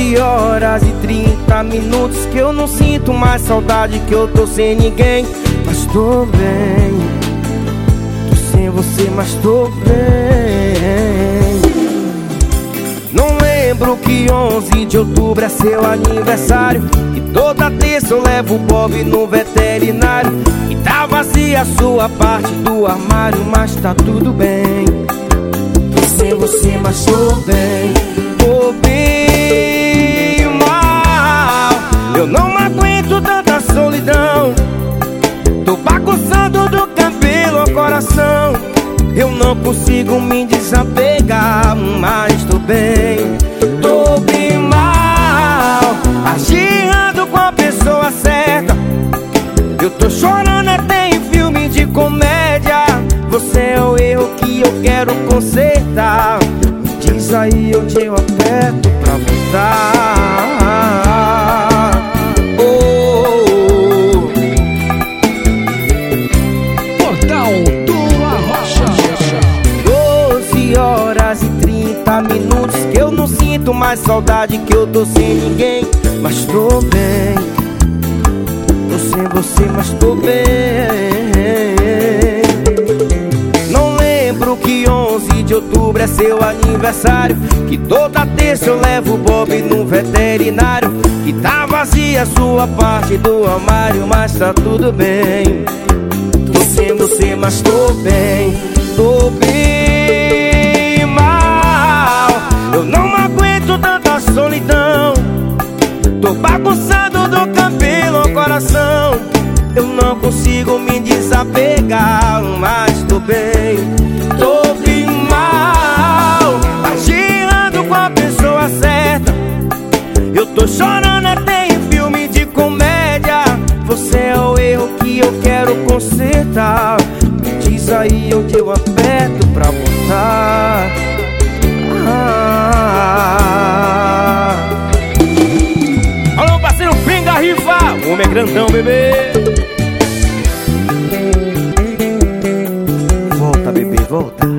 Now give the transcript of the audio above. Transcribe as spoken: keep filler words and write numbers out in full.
doze horas e trinta minutos que eu não sinto mais saudade, que eu tô sem ninguém. Mas tô bem, tô sem você, mas tô bem. Não lembro que onze de outubro é seu aniversário, e toda terça eu levo o Bob no veterinário. E tá vazia a sua parte do armário, mas tá tudo bem. Tô sem você, mas tô bem. Tô bem mal, eu não aguento tanta solidão. Tô bagunçando do cabelo ao coração. Eu não consigo me desapegar, mas tô bem. Tô bem mal, agindo com a pessoa certa. Eu tô chorando até em filme de comédia. Você é o erro que eu quero consertar. Me diz aí onde eu aperto pra voltar. Oh, Portal do Arrocha. doze horas e trinta minutos que eu não sinto mais saudade, que eu tô sem ninguém. Mas tô bem, tô sem você, mas tô bem. Não lembro que onze de outubro é seu aniversário, que toda terça eu levo o Bob no veterinário. Que tá vazia a sua parte do armário, mas tá tudo bem. Tô sem você, mas tô bem. Tô bem mal, eu não aguento tanta solidão. Tô bagunçado do cabelo ao coração. Eu não consigo me desapegar, mas tô bem. Tô bem mal, agindo com a pessoa certa. Eu tô chorando até em filme de comédia. Você é o erro que eu quero consertar. Me diz aí onde eu aperto pra voltar. Ah. Alô, parceiro, pinga, rifa. O homem é grandão, bebê. Volta, bebê, volta.